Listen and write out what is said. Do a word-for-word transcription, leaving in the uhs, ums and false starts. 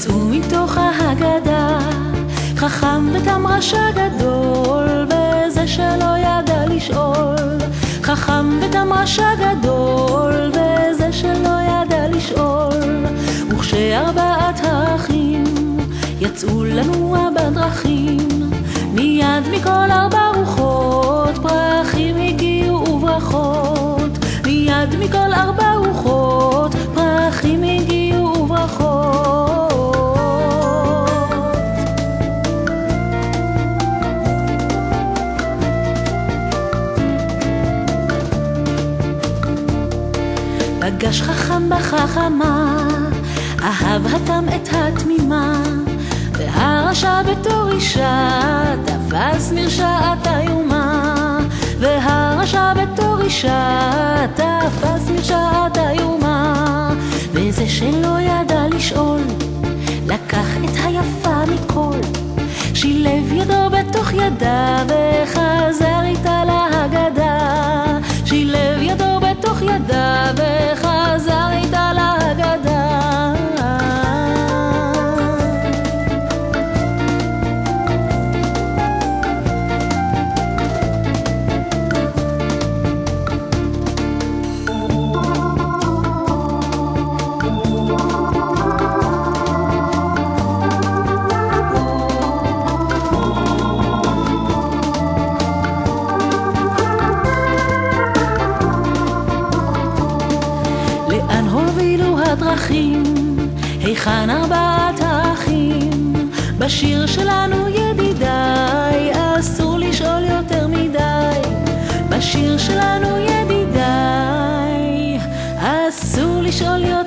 יצאו מתוך ההגדה חכם ותם רשע גדול, וזה שלא ידע לשאול. חכם ותם רשע גדול, וזה שלא ידע לשאול. וכשארבעת האחים יצאו לנוע בדרכים, מיד מכל ארבע רוחות פרחים הגיעו וברכות. מיד מכל ארבע רוחות פרחים הגיעו וברכות. פגש חכם בחכמה, אהב התם את התמימה, והרשע בתור אישה תפס מרשעת איומה. והרשע בתור אישה תפס מרשעת איומה. וזה שלא ידע לשאול לקח את היפה מכל, שילב ידו בתוך ידה וחזר איתה להגדה. שילב ידו בתוך ידה וחזר איתה להגדה. לאן הובילו הדרכים? היכן ארבעת האחים? בשיר שלנו ידידיי אסור לשאול יותר מדי. בשיר שלנו ידידיי אסור לשאול יותר